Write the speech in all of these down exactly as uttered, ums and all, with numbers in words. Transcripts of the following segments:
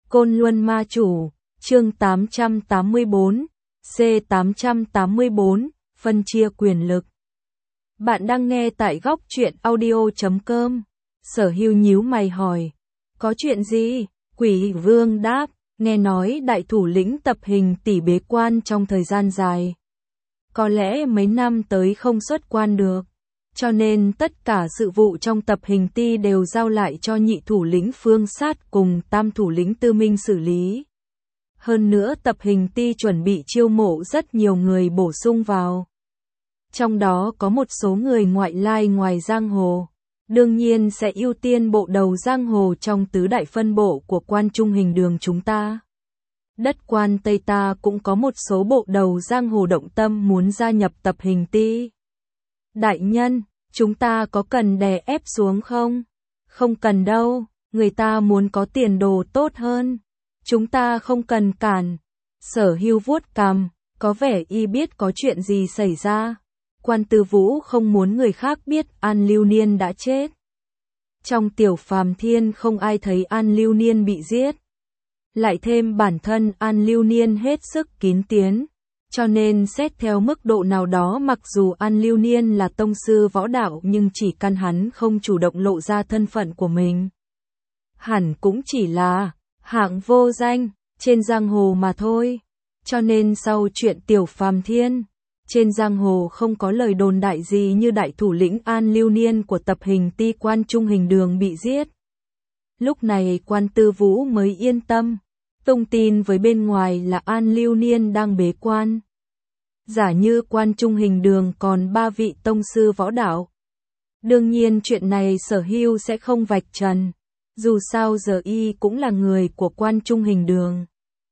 Côn Luân Ma Chủ, chương tám trăm tám mươi bốn, C tám trăm tám mươi bốn, phân chia quyền lực. Bạn đang nghe tại góc truyện audio chấm com. Sở Hưu nhíu mày hỏi, có chuyện gì? Quỷ Vương đáp, nghe nói đại thủ lĩnh Tập Hình tỷ bế quan trong thời gian dài. Có lẽ mấy năm tới không xuất quan được. Cho nên tất cả sự vụ trong Tập Hình ti đều giao lại cho nhị thủ lĩnh Phương Sát cùng tam thủ lĩnh Tư Minh xử lý. Hơn nữa Tập Hình ti chuẩn bị chiêu mộ rất nhiều người bổ sung vào. Trong đó có một số người ngoại lai ngoài giang hồ. Đương nhiên sẽ ưu tiên bộ đầu giang hồ trong tứ đại phân bộ của Quan Trung Hình Đường chúng ta. Đất Quan Tây ta cũng có một số bộ đầu giang hồ động tâm muốn gia nhập Tập Hình ti. Đại nhân, chúng ta có cần đè ép xuống không? Không cần đâu, người ta muốn có tiền đồ tốt hơn. Chúng ta không cần cản. Sở Hưu vuốt cằm, có vẻ y biết có chuyện gì xảy ra. Quan Tư Vũ không muốn người khác biết An Lưu Niên đã chết. Trong Tiểu Phàm Thiên không ai thấy An Lưu Niên bị giết. Lại thêm bản thân An Lưu Niên hết sức kín tiếng. Cho nên xét theo mức độ nào đó mặc dù An Lưu Niên là tông sư võ đạo nhưng chỉ căn hắn không chủ động lộ ra thân phận của mình. Hẳn cũng chỉ là hạng vô danh trên giang hồ mà thôi. Cho nên sau chuyện Tiểu Phàm Thiên, trên giang hồ không có lời đồn đại gì như đại thủ lĩnh An Lưu Niên của Tập Hình ti Quan Trung Hình Đường bị giết. Lúc này Quan Tư Vũ mới yên tâm. Tung tin với bên ngoài là An Lưu Niên đang bế quan. Giả như Quan Trung Hình Đường còn ba vị tông sư võ đạo. Đương nhiên chuyện này Sở Hưu sẽ không vạch trần. Dù sao giờ y cũng là người của Quan Trung Hình Đường.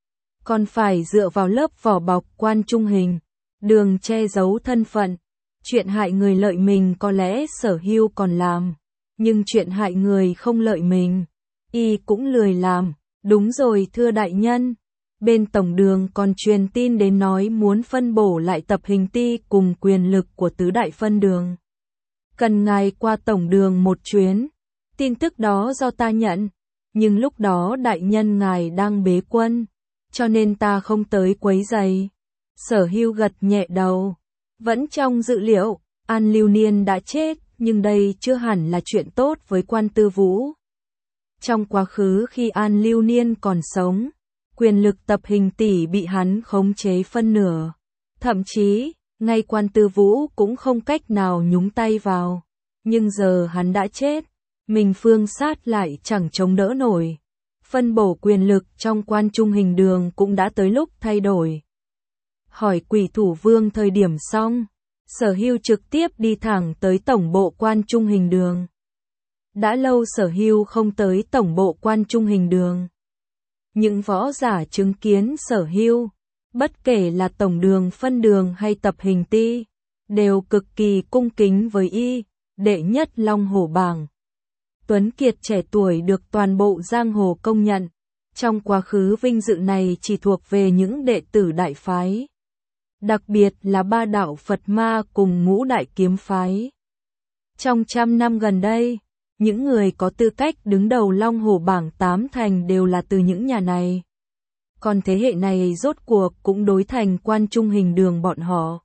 Còn phải dựa vào lớp vỏ bọc Quan Trung Hình Đường che giấu thân phận. Chuyện hại người lợi mình có lẽ Sở Hưu còn làm. Nhưng chuyện hại người không lợi mình, y cũng lười làm. Đúng rồi thưa đại nhân. Bên tổng đường còn truyền tin đến nói muốn phân bổ lại Tập Hình ti cùng quyền lực của tứ đại phân đường. Cần ngài qua tổng đường một chuyến. Tin tức đó do ta nhận. Nhưng lúc đó đại nhân ngài đang bế quân. Cho nên ta không tới quấy rầy. Sở Hưu gật nhẹ đầu. Vẫn trong dự liệu, An Lưu Niên đã chết, nhưng đây chưa hẳn là chuyện tốt với Quan Tư Vũ. Trong quá khứ khi An Lưu Niên còn sống, quyền lực Tập Hình tỷ bị hắn khống chế phân nửa. Thậm chí, ngay Quan Tư Vũ cũng không cách nào nhúng tay vào. Nhưng giờ hắn đã chết, mình Phương Sát lại chẳng chống đỡ nổi. Phân bổ quyền lực trong Quan Trung Hình Đường cũng đã tới lúc thay đổi. Hỏi Quỷ Thủ Vương thời điểm xong, Sở Hưu trực tiếp đi thẳng tới tổng bộ Quan Trung Hình Đường. Đã lâu Sở Hưu không tới tổng bộ Quan Trung Hình Đường. Những võ giả chứng kiến Sở Hưu, bất kể là tổng đường, phân đường hay Tập Hình ti, đều cực kỳ cung kính với y, đệ nhất Long Hổ Bảng. Tuấn kiệt trẻ tuổi được toàn bộ giang hồ công nhận. Trong quá khứ vinh dự này chỉ thuộc về những đệ tử đại phái. Đặc biệt là ba đạo Phật Ma cùng ngũ đại kiếm phái. Trong trăm năm gần đây, những người có tư cách đứng đầu Long Hổ Bảng tám thành đều là từ những nhà này. Còn thế hệ này rốt cuộc cũng đối thành Quan Trung Hình Đường bọn họ.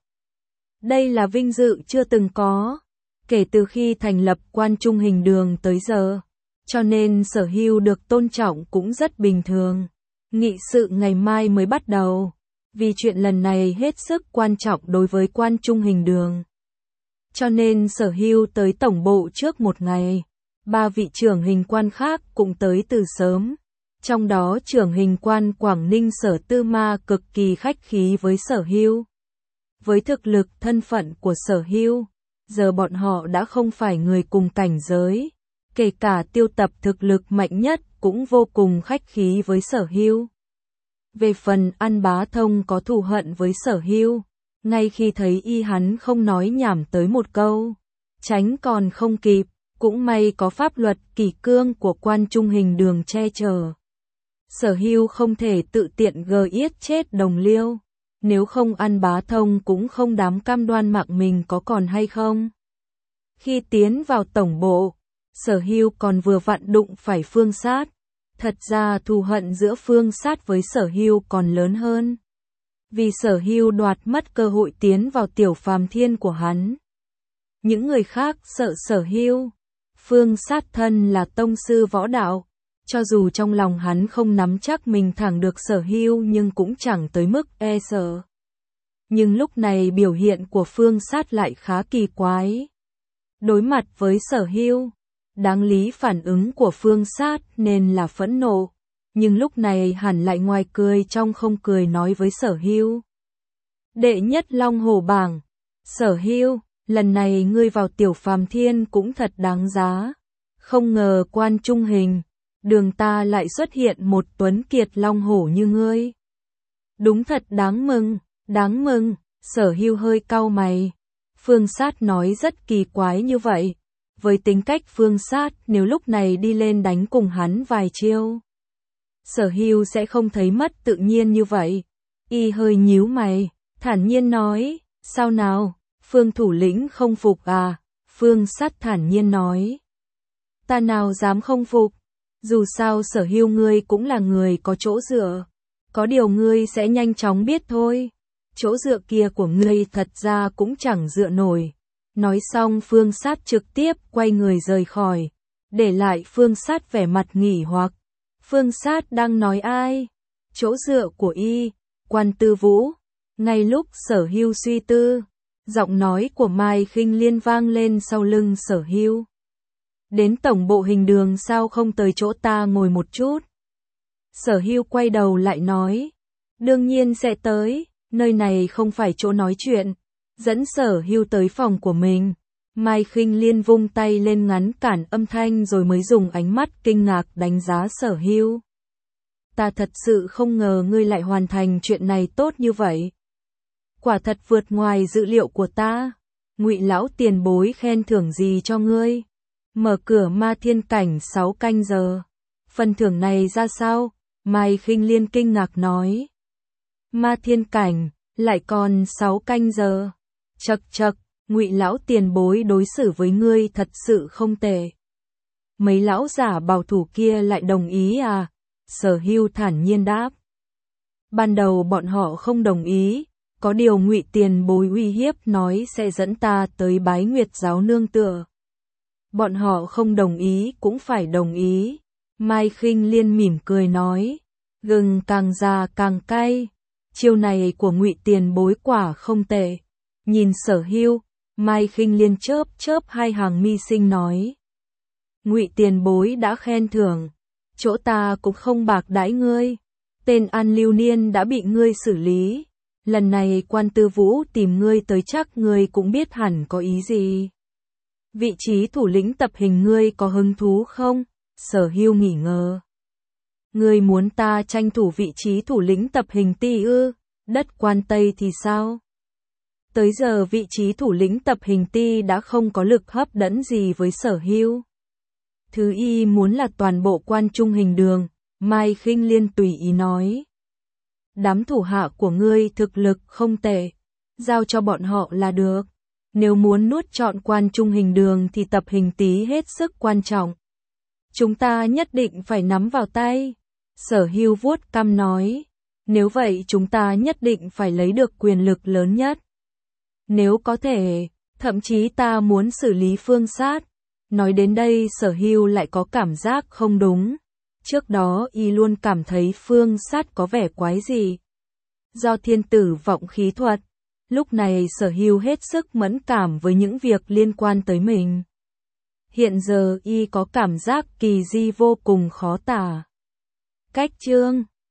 Đây là vinh dự chưa từng có, kể từ khi thành lập Quan Trung Hình Đường tới giờ. Cho nên Sở Hưu được tôn trọng cũng rất bình thường. Nghị sự ngày mai mới bắt đầu. Vì chuyện lần này hết sức quan trọng đối với Quan Trung Hình Đường. Cho nên Sở Hưu tới tổng bộ trước một ngày. Ba vị trưởng hình quan khác cũng tới từ sớm. Trong đó trưởng hình quan Quảng Ninh Sở Tư Ma cực kỳ khách khí với Sở Hưu. Với thực lực thân phận của Sở Hưu, giờ bọn họ đã không phải người cùng cảnh giới. Kể cả Tiêu Tập thực lực mạnh nhất cũng vô cùng khách khí với Sở Hưu. Về phần An Bá Thông có thù hận với Sở Hưu, ngay khi thấy y hắn không nói nhảm tới một câu, tránh còn không kịp, cũng may có pháp luật kỷ cương của Quan Trung Hình Đường che chở. Sở Hưu không thể tự tiện gờ yết chết đồng liêu, nếu không An Bá Thông cũng không dám cam đoan mạng mình có còn hay không. Khi tiến vào tổng bộ, Sở Hưu còn vừa vặn đụng phải Phương Sát. Thật ra thù hận giữa Phương Sát với Sở Hưu còn lớn hơn. Vì Sở Hưu đoạt mất cơ hội tiến vào tiểu phàm thiên của hắn. Những người khác sợ Sở Hưu. Phương Sát thân là tông sư võ đạo. Cho dù trong lòng hắn không nắm chắc mình thẳng được Sở Hưu nhưng cũng chẳng tới mức e sợ. Nhưng lúc này biểu hiện của Phương Sát lại khá kỳ quái. Đối mặt với Sở Hưu, đáng lý phản ứng của Phương Sát nên là phẫn nộ. Nhưng lúc này hẳn lại ngoài cười trong không cười nói với Sở Hưu. Đệ nhất Long Hổ bảng. Sở Hưu, lần này ngươi vào tiểu phàm thiên cũng thật đáng giá. Không ngờ quan trung hình, đường ta lại xuất hiện một tuấn kiệt long hổ như ngươi. Đúng thật đáng mừng, đáng mừng. Sở Hưu hơi cau mày. Phương Sát nói rất kỳ quái như vậy. Với tính cách Phương Sát, nếu lúc này đi lên đánh cùng hắn vài chiêu, Sở Hưu sẽ không thấy mất tự nhiên như vậy. Y hơi nhíu mày, thản nhiên nói, sao nào, Phương thủ lĩnh không phục à? Phương Sát thản nhiên nói, ta nào dám không phục, dù sao Sở Hưu ngươi cũng là người có chỗ dựa, có điều ngươi sẽ nhanh chóng biết thôi. Chỗ dựa kia của ngươi thật ra cũng chẳng dựa nổi. Nói xong Phương Sát trực tiếp quay người rời khỏi, để lại Phương Sát vẻ mặt nghỉ hoặc. Phương Sát đang nói ai? Chỗ dựa của y, Quan Tư Vũ. Ngay lúc Sở Hưu suy tư, giọng nói của Mai Khinh Liên vang lên sau lưng Sở Hưu. Đến tổng bộ hình đường sao không tới chỗ ta ngồi một chút? Sở Hưu quay đầu lại nói, đương nhiên sẽ tới, nơi này không phải chỗ nói chuyện. Dẫn Sở Hưu tới phòng của mình. Mai Khinh Liên vung tay lên ngăn cản âm thanh rồi mới dùng ánh mắt kinh ngạc đánh giá Sở Hưu. Ta thật sự không ngờ ngươi lại hoàn thành chuyện này tốt như vậy. Quả thật vượt ngoài dự liệu của ta. Ngụy lão tiền bối khen thưởng gì cho ngươi? Mở cửa ma thiên cảnh sáu canh giờ. Phần thưởng này ra sao? Mai Khinh Liên kinh ngạc nói. Ma thiên cảnh, lại còn sáu canh giờ. Chậc chậc, Ngụy lão tiền bối đối xử với ngươi thật sự không tệ. Mấy lão giả bảo thủ kia lại đồng ý à? Sở Hưu thản nhiên đáp. Ban đầu bọn họ không đồng ý, có điều Ngụy tiền bối uy hiếp nói sẽ dẫn ta tới Bái Nguyệt giáo nương tựa. Bọn họ không đồng ý cũng phải đồng ý. Mai Khinh Liên mỉm cười nói, gừng càng già càng cay. Chiêu này của Ngụy tiền bối quả không tệ. Nhìn Sở Hưu, Mai Khinh Liên chớp chớp hai hàng mi xinh nói. Ngụy tiền bối đã khen thưởng, chỗ ta cũng không bạc đãi ngươi. Tên An Lưu Niên đã bị ngươi xử lý. Lần này Quan Tư Vũ tìm ngươi tới chắc ngươi cũng biết hẳn có ý gì. Vị trí thủ lĩnh tập hình ngươi có hứng thú không? Sở Hưu nghỉ ngờ. Ngươi muốn ta tranh thủ vị trí thủ lĩnh tập hình ti ư? Đất Quan Tây thì sao? Tới giờ vị trí thủ lĩnh tập hình ti đã không có lực hấp dẫn gì với Sở Hưu. Thứ y muốn là toàn bộ quan trung hình đường, Mai Khinh Liên tùy ý nói. Đám thủ hạ của ngươi thực lực không tệ, giao cho bọn họ là được. Nếu muốn nuốt trọn quan trung hình đường thì tập hình tí hết sức quan trọng. Chúng ta nhất định phải nắm vào tay. Sở Hưu vuốt cằm nói. Nếu vậy chúng ta nhất định phải lấy được quyền lực lớn nhất. Nếu có thể, thậm chí ta muốn xử lý Phương Sát. Nói đến đây Sở Hưu lại có cảm giác không đúng. Trước đó y luôn cảm thấy Phương Sát có vẻ quái gì. Do thiên tử vọng khí thuật, lúc này Sở Hưu hết sức mẫn cảm với những việc liên quan tới mình. Hiện giờ y có cảm giác kỳ di vô cùng khó tả. Cách chương